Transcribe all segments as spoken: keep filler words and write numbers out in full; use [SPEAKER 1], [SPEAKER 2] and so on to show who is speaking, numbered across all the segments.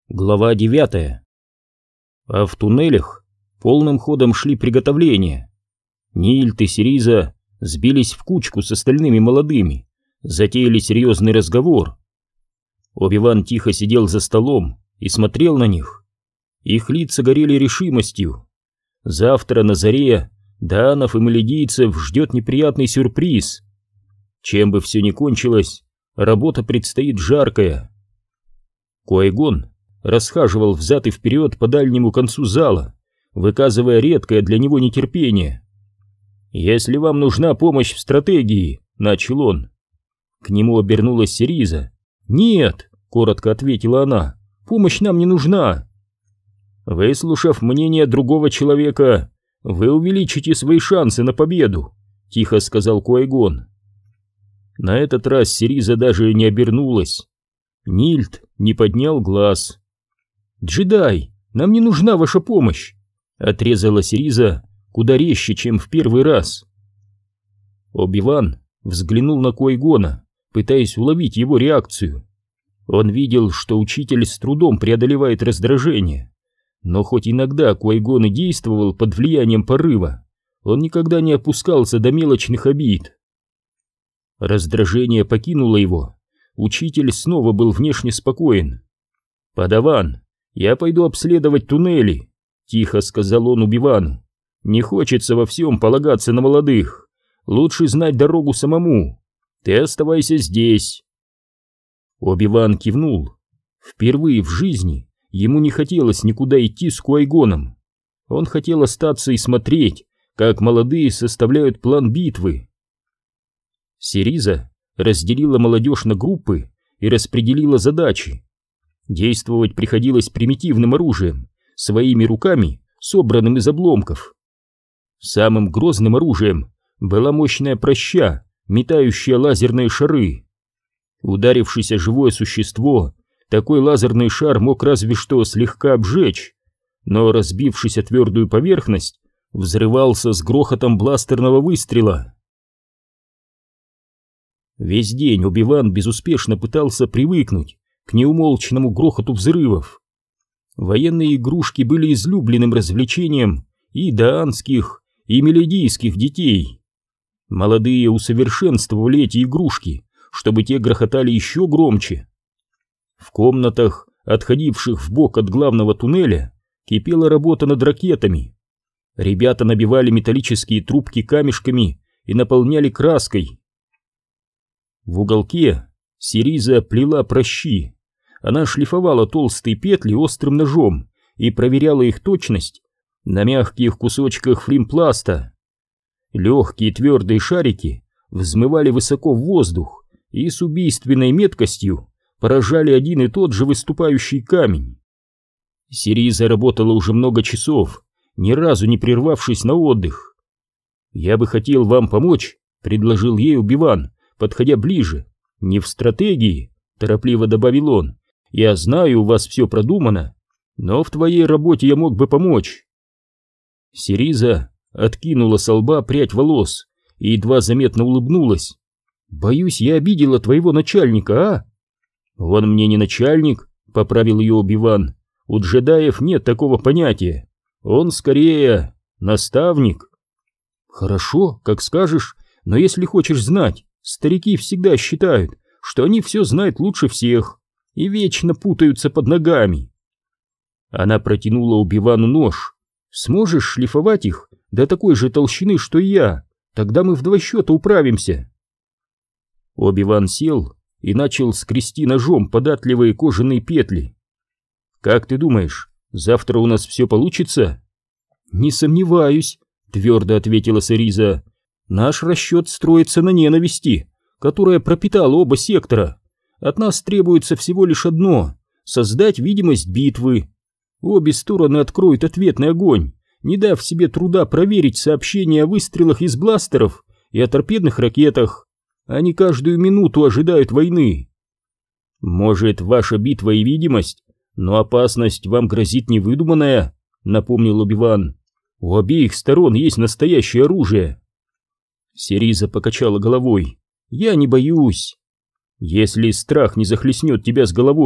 [SPEAKER 1] Глава девятая. А в туннелях полным ходом шли приготовления. Нильт и Сириза сбились в кучку с остальными молодыми, затеяли серьезный разговор. Оби-Ван тихо сидел за столом и смотрел на них. Их лица горели решимостью. Завтра на заре даанов и маледийцев ждет неприятный сюрприз. Чем бы все ни кончилось, работа предстоит жаркая. Ки-Гон расхаживал взад и вперед по дальнему концу зала, выказывая редкое для него нетерпение. «Если вам нужна помощь в стратегии», — начал он. К нему обернулась Сириза. «Нет», — коротко ответила она, — «помощь нам не нужна». «Выслушав мнение другого человека, вы увеличите свои шансы на победу», — тихо сказал Ки-Гон. На этот раз Сириза даже не обернулась. Нильт не поднял глаз. «Джедай, нам не нужна ваша помощь», — отрезала Сириза куда резче, чем в первый раз. Оби-Ван взглянул на Ки-Гона, пытаясь уловить его реакцию. Он видел, что учитель с трудом преодолевает раздражение, но хоть иногда Ки-Гон и действовал под влиянием порыва, он никогда не опускался до мелочных обид. Раздражение покинуло его. Учитель снова был внешне спокоен. «Падаван, я пойду обследовать туннели», — тихо сказал он Оби-Вану. «Не хочется во всем полагаться на молодых. Лучше знать дорогу самому. Ты оставайся здесь». Оби-Ван кивнул. Впервые в жизни ему не хотелось никуда идти с Ки-Гоном. Он хотел остаться и смотреть, как молодые составляют план битвы. Сириза разделила молодежь на группы и распределила задачи. Действовать приходилось примитивным оружием, своими руками, собранным из обломков. Самым грозным оружием была мощная праща, метающая лазерные шары. Ударившись о живое существо, такой лазерный шар мог разве что слегка обжечь, но, разбившись о твердую поверхность, взрывался с грохотом бластерного выстрела. Весь день Оби-Ван безуспешно пытался привыкнуть к неумолчному грохоту взрывов. Военные игрушки были излюбленным развлечением и даанских, и меледийских детей. Молодые усовершенствовали эти игрушки, чтобы те грохотали еще громче. В комнатах, отходивших вбок от главного туннеля, кипела работа над ракетами. Ребята набивали металлические трубки камешками и наполняли краской. В уголке Сириза плела пращи. Она шлифовала толстые петли острым ножом и проверяла их точность на мягких кусочках флимпласта. Легкие твердые шарики взмывали высоко в воздух и с убийственной меткостью поражали один и тот же выступающий камень. Сириза работала уже много часов, ни разу не прервавшись на отдых. «Я бы хотел вам помочь», — предложил ей Оби-Ван, подходя ближе. «Не в стратегии», — торопливо добавил он. «Я знаю, у вас все продумано, но в твоей работе я мог бы помочь». Сириза откинула со лба прядь волос и едва заметно улыбнулась. «Боюсь, я обидела твоего начальника, а?» «Он мне не начальник», — поправил ее Оби-Ван. «У джедаев нет такого понятия. Он скорее наставник». «Хорошо, как скажешь, но если хочешь знать, старики всегда считают, что они все знают лучше всех и вечно путаются под ногами». Она протянула Оби-Вану нож. «Сможешь шлифовать их до такой же толщины, что и я? Тогда мы в два счета управимся». Оби-Ван сел и начал скрести ножом податливые кожаные петли. «Как ты думаешь, завтра у нас все получится?» «Не сомневаюсь», — твердо ответила Сириза. «Наш расчет строится на ненависти, которая пропитала оба сектора. От нас требуется всего лишь одно — создать видимость битвы. Обе стороны откроют ответный огонь, не дав себе труда проверить сообщения о выстрелах из бластеров и о торпедных ракетах. Они каждую минуту ожидают войны. Может, ваша битва и видимость, но опасность вам грозит невыдуманная», — напомнил Оби-Ван. «У обеих сторон есть настоящее оружие». Сириза покачала головой. «Я не боюсь. Если страх не захлестнет тебя с головой,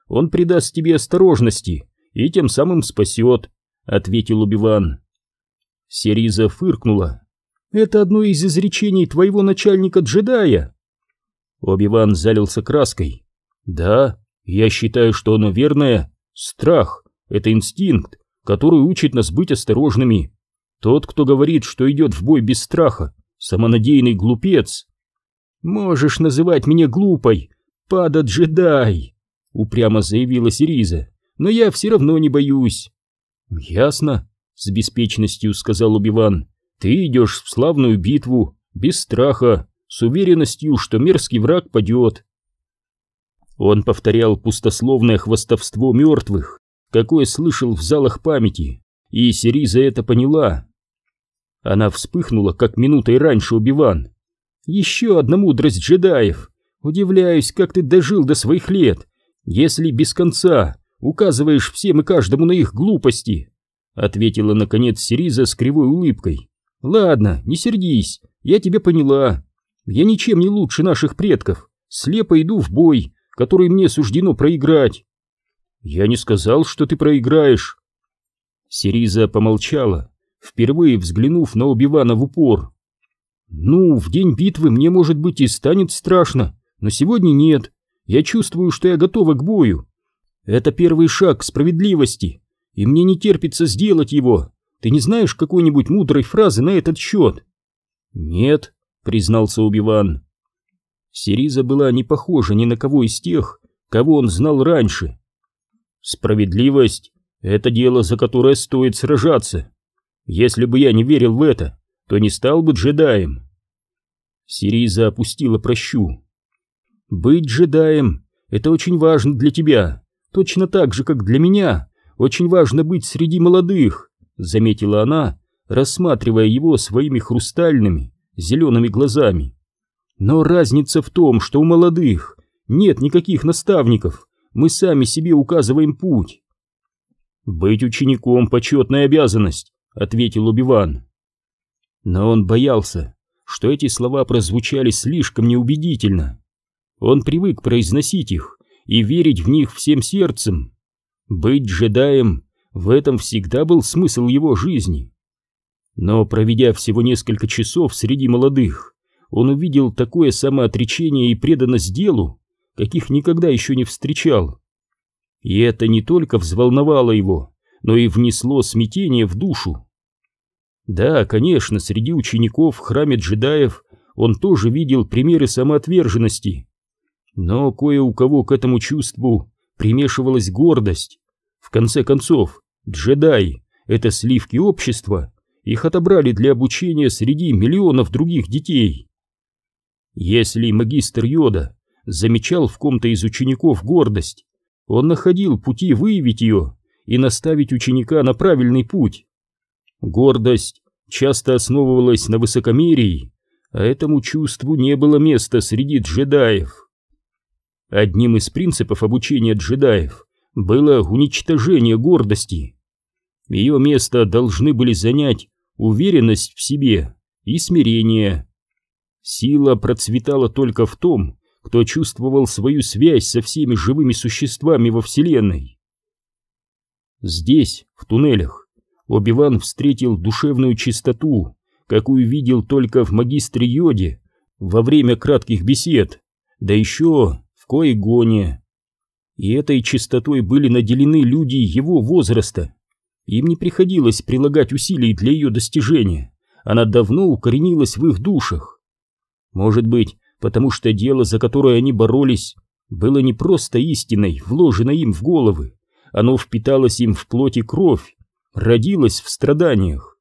[SPEAKER 1] он придаст тебе осторожности и тем самым спасет», — ответил Оби-Ван. Сириза фыркнула. «Это одно из изречений твоего начальника-джедая?» Оби-Ван залился краской. «Да, я считаю, что оно верное. Страх — это инстинкт, который учит нас быть осторожными. Тот, кто говорит, что идет в бой без страха, самонадеянный глупец». «Можешь называть меня глупой, Пада-джедай», — упрямо заявила Сириза, «но я все равно не боюсь». «Ясно», — с беспечностью сказал Оби-Ван. «Ты идешь в славную битву, без страха, с уверенностью, что мерзкий враг падет». Он повторял пустословное хвастовство мертвых, какое слышал в залах памяти, и Сириза это поняла. Она вспыхнула, как минутой раньше Оби-Ван. «Еще одна мудрость джедаев. Удивляюсь, как ты дожил до своих лет, если без конца указываешь всем и каждому на их глупости», — ответила наконец Сириза с кривой улыбкой. «Ладно, не сердись, я тебя поняла. Я ничем не лучше наших предков, слепо иду в бой, который мне суждено проиграть». «Я не сказал, что ты проиграешь». Сириза помолчала, впервые взглянув на Оби-Вана в упор. «Ну, в день битвы мне, может быть, и станет страшно, но сегодня нет. Я чувствую, что я готова к бою. Это первый шаг к справедливости, и мне не терпится сделать его. Ты не знаешь какой-нибудь мудрой фразы на этот счет?» «Нет», — признался Оби-Ван. Сириза была не похожа ни на кого из тех, кого он знал раньше. «Справедливость — это дело, за которое стоит сражаться. Если бы я не верил в это, то не стал бы джедаем». Сириза опустила прощу. «Быть джедаем — это очень важно для тебя, точно так же, как для меня очень важно быть среди молодых», — заметила она, рассматривая его своими хрустальными зелеными глазами. «Но разница в том, что у молодых нет никаких наставников, мы сами себе указываем путь». «Быть учеником — почетная обязанность», — ответил Оби-Ван. Но он боялся, что эти слова прозвучали слишком неубедительно. Он привык произносить их и верить в них всем сердцем. Быть джедаем — в этом всегда был смысл его жизни. Но, проведя всего несколько часов среди молодых, он увидел такое самоотречение и преданность делу, каких никогда еще не встречал. И это не только взволновало его, но и внесло смятение в душу. Да, конечно, среди учеников в храме джедаев он тоже видел примеры самоотверженности, но кое у кого к этому чувству примешивалась гордость. В конце концов, джедаи — это сливки общества, их отобрали для обучения среди миллионов других детей. Если магистр Йода замечал в ком-то из учеников гордость, он находил пути выявить ее и наставить ученика на правильный путь. Гордость часто основывалась на высокомерии, а этому чувству не было места среди джедаев. Одним из принципов обучения джедаев было уничтожение гордости. Ее место должны были занять уверенность в себе и смирение. Сила процветала только в том, кто чувствовал свою связь со всеми живыми существами во Вселенной. Здесь, в туннелях, Оби-Ван встретил душевную чистоту, какую видел только в магистре Йоде во время кратких бесед, да еще в Ки-Гоне. И этой чистотой были наделены люди его возраста. Им не приходилось прилагать усилий для ее достижения, она давно укоренилась в их душах. Может быть, потому что дело, за которое они боролись, было не просто истиной, вложенной им в головы, оно впиталось им в плоть и кровь, родилось в страданиях.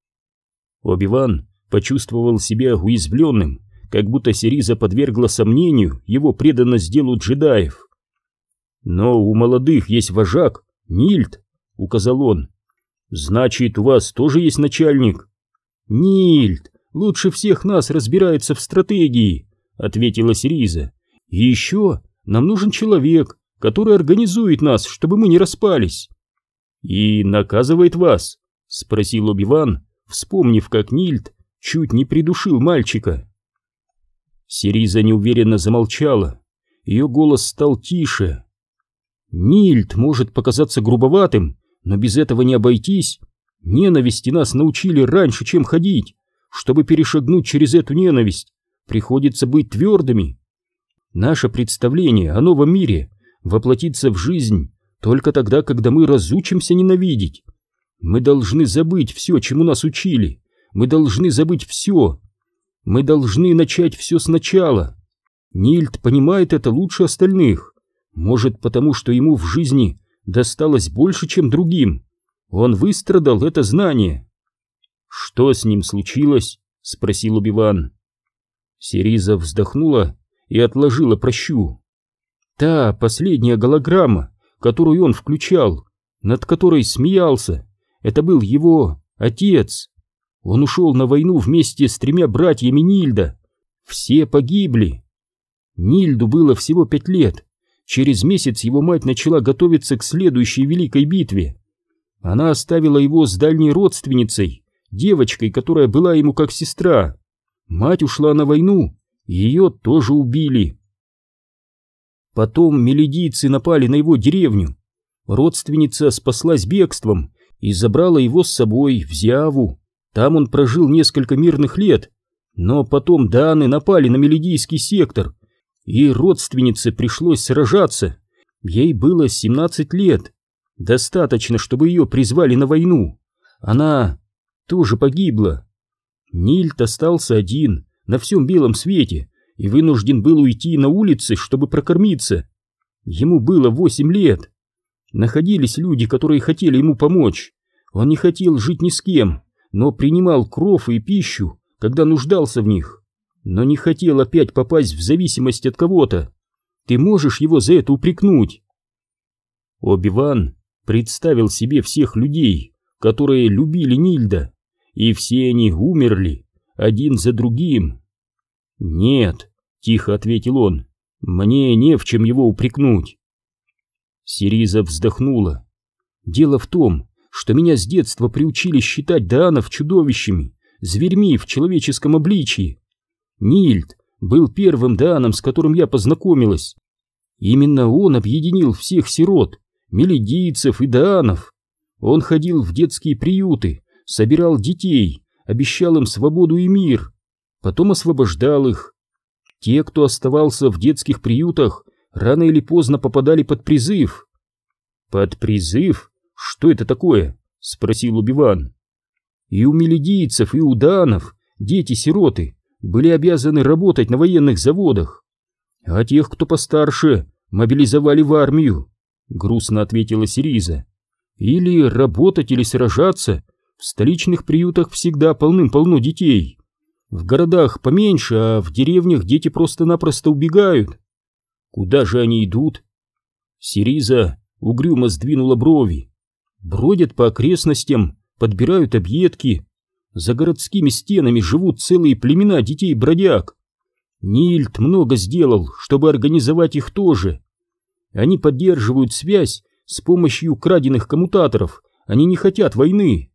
[SPEAKER 1] Оби-Ван почувствовал себя уязвленным, как будто Сириза подвергла сомнению его преданность делу джедаев. «Но у молодых есть вожак, Нильд», — указал он. «Значит, у вас тоже есть начальник?» «Нильд лучше всех нас разбирается в стратегии», — ответила Сириза. «И еще нам нужен человек, который организует нас, чтобы мы не распались». «И наказывает вас?» — спросил Оби-Ван, вспомнив, как Нильд чуть не придушил мальчика. Сириза неуверенно замолчала, ее голос стал тише. Нильд может показаться грубоватым, но без этого не обойтись. Ненависти нас научили раньше, чем ходить. Чтобы перешагнуть через эту ненависть, приходится быть твердыми. Наше представление о новом мире воплотится в жизнь только тогда, когда мы разучимся ненавидеть. Мы должны забыть все, чему нас учили. Мы должны забыть все. Мы должны начать все сначала. Нильд понимает это лучше остальных. Может, потому что ему в жизни досталось больше, чем другим. Он выстрадал это знание. «Что с ним случилось?» — спросил Оби-Ван. Сириза вздохнула и отложила пращу. Та последняя голограмма, которую он включал, над которой смеялся, это был его отец. Он ушел на войну вместе с тремя братьями Нильда. Все погибли. Нильду было всего пять лет. Через месяц его мать начала готовиться к следующей великой битве. Она оставила его с дальней родственницей, девочкой, которая была ему как сестра. Мать ушла на войну, и ее тоже убили. Потом мелидийцы напали на его деревню. Родственница спаслась бегством и забрала его с собой в Зиаву. Там он прожил несколько мирных лет, но потом дааны напали на мелидийский сектор, и родственнице пришлось сражаться. Ей было семнадцать лет. Достаточно, чтобы ее призвали на войну. Она тоже погибла. Нильд остался один на всем белом свете и вынужден был уйти на улицы, чтобы прокормиться. Ему было восемь лет. Находились люди, которые хотели ему помочь. Он не хотел жить ни с кем, но принимал кров и пищу, когда нуждался в них. Но не хотел опять попасть в зависимость от кого-то. Ты можешь его за это упрекнуть? Оби-Ван представил себе всех людей, которые любили Нильда, и все они умерли, один за другим. «Нет», — тихо ответил он, — «мне не в чем его упрекнуть». Сириза вздохнула. «Дело в том, что меня с детства приучили считать даанов чудовищами, зверьми в человеческом обличии. Нильд был первым дааном, с которым я познакомилась. Именно он объединил всех сирот, мелидийцев и даанов. Он ходил в детские приюты, собирал детей, обещал им свободу и мир, потом освобождал их. Те, кто оставался в детских приютах, рано или поздно попадали под призыв». «Под призыв? Что это такое?» — спросил Оби-Ван. «И у мелидийцев, и у даанов дети-сироты были обязаны работать на военных заводах, а тех, кто постарше, мобилизовали в армию», — грустно ответила Сириза. «Или работать, или сражаться. В столичных приютах всегда полным-полно детей. В городах поменьше, а в деревнях дети просто-напросто убегают. Куда же они идут?» Сириза угрюмо сдвинула брови. «Бродят по окрестностям, подбирают объедки. За городскими стенами живут целые племена детей-бродяг. Нильд много сделал, чтобы организовать их тоже. Они поддерживают связь с помощью краденных коммутаторов, они не хотят войны».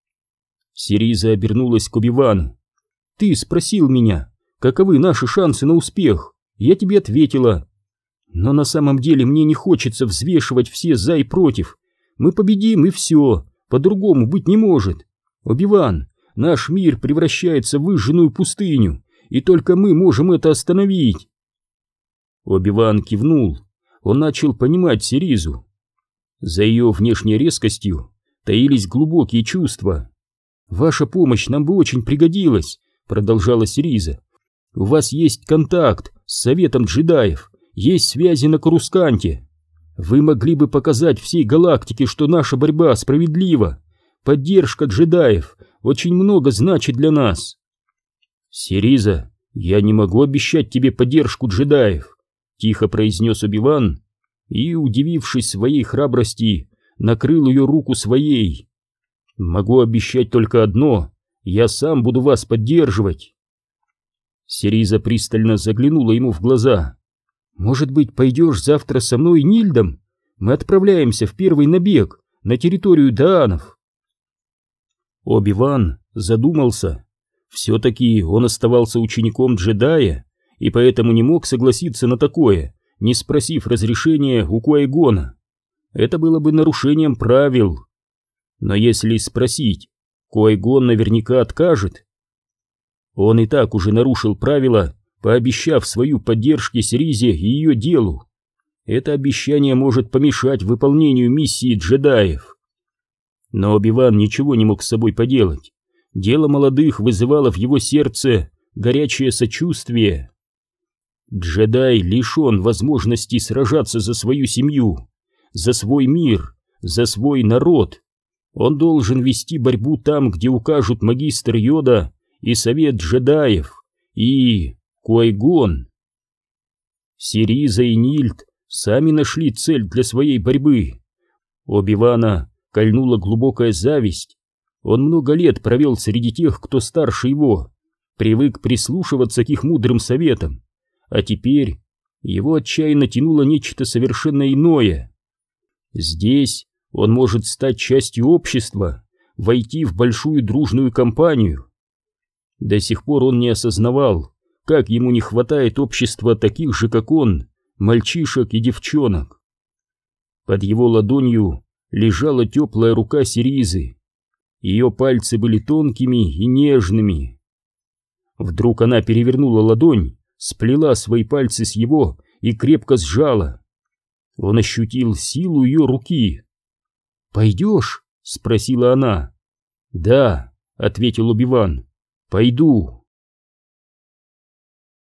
[SPEAKER 1] Сириза обернулась к Оби-Вану. «Ты спросил меня, каковы наши шансы на успех? Я тебе ответила. Но на самом деле мне не хочется взвешивать все за и против. Мы победим, и все, по-другому быть не может. Оби-Ван, наш мир превращается в выжженную пустыню, и только мы можем это остановить». Оби-Ван кивнул. Он начал понимать Сиризу. За ее внешней резкостью таились глубокие чувства. «Ваша помощь нам бы очень пригодилась», — продолжала Сириза. «У вас есть контакт с Советом джедаев, есть связи на Корусканте. Вы могли бы показать всей галактике, что наша борьба справедлива. Поддержка джедаев очень много значит для нас». «Сириза, я не могу обещать тебе поддержку джедаев», — тихо произнес Оби-Ван и, удивившись своей храбрости, накрыл ее руку своей. «Могу обещать только одно: я сам буду вас поддерживать». Сириза пристально заглянула ему в глаза. «Может быть, пойдешь завтра со мной и Нильдом? Мы отправляемся в первый набег на территорию даанов». Оби-Ван задумался. Все-таки он оставался учеником джедая и поэтому не мог согласиться на такое, не спросив разрешения у Куай-Гона. это было бы нарушением правил. Но если спросить, Ки-Гон наверняка откажет. Он и так уже нарушил правила, пообещав свою поддержку Сиризе и ее делу. Это обещание может помешать выполнению миссии джедаев. Но Оби-Ван ничего не мог с собой поделать. Дело молодых вызывало в его сердце горячее сочувствие. Джедай лишен возможности сражаться за свою семью, за свой мир, за свой народ. Он должен вести борьбу там, где укажут магистр Йода и совет джедаев, и Ки-Гон. Сириза и Нильд сами нашли цель для своей борьбы. Оби-Вана кольнула глубокая зависть. Он много лет провел среди тех, кто старше его, привык прислушиваться к их мудрым советам, а теперь его отчаянно тянуло нечто совершенно иное. Здесь он может стать частью общества, войти в большую дружную компанию. До сих пор он не осознавал, как ему не хватает общества таких же, как он, мальчишек и девчонок. Под его ладонью лежала теплая рука Сиризы. Ее пальцы были тонкими и нежными. Вдруг она перевернула ладонь, сплела свои пальцы с его и крепко сжала. Он ощутил силу ее руки. «Пойдешь?» — спросила она. «Да», — ответил Оби-Ван, — «пойду».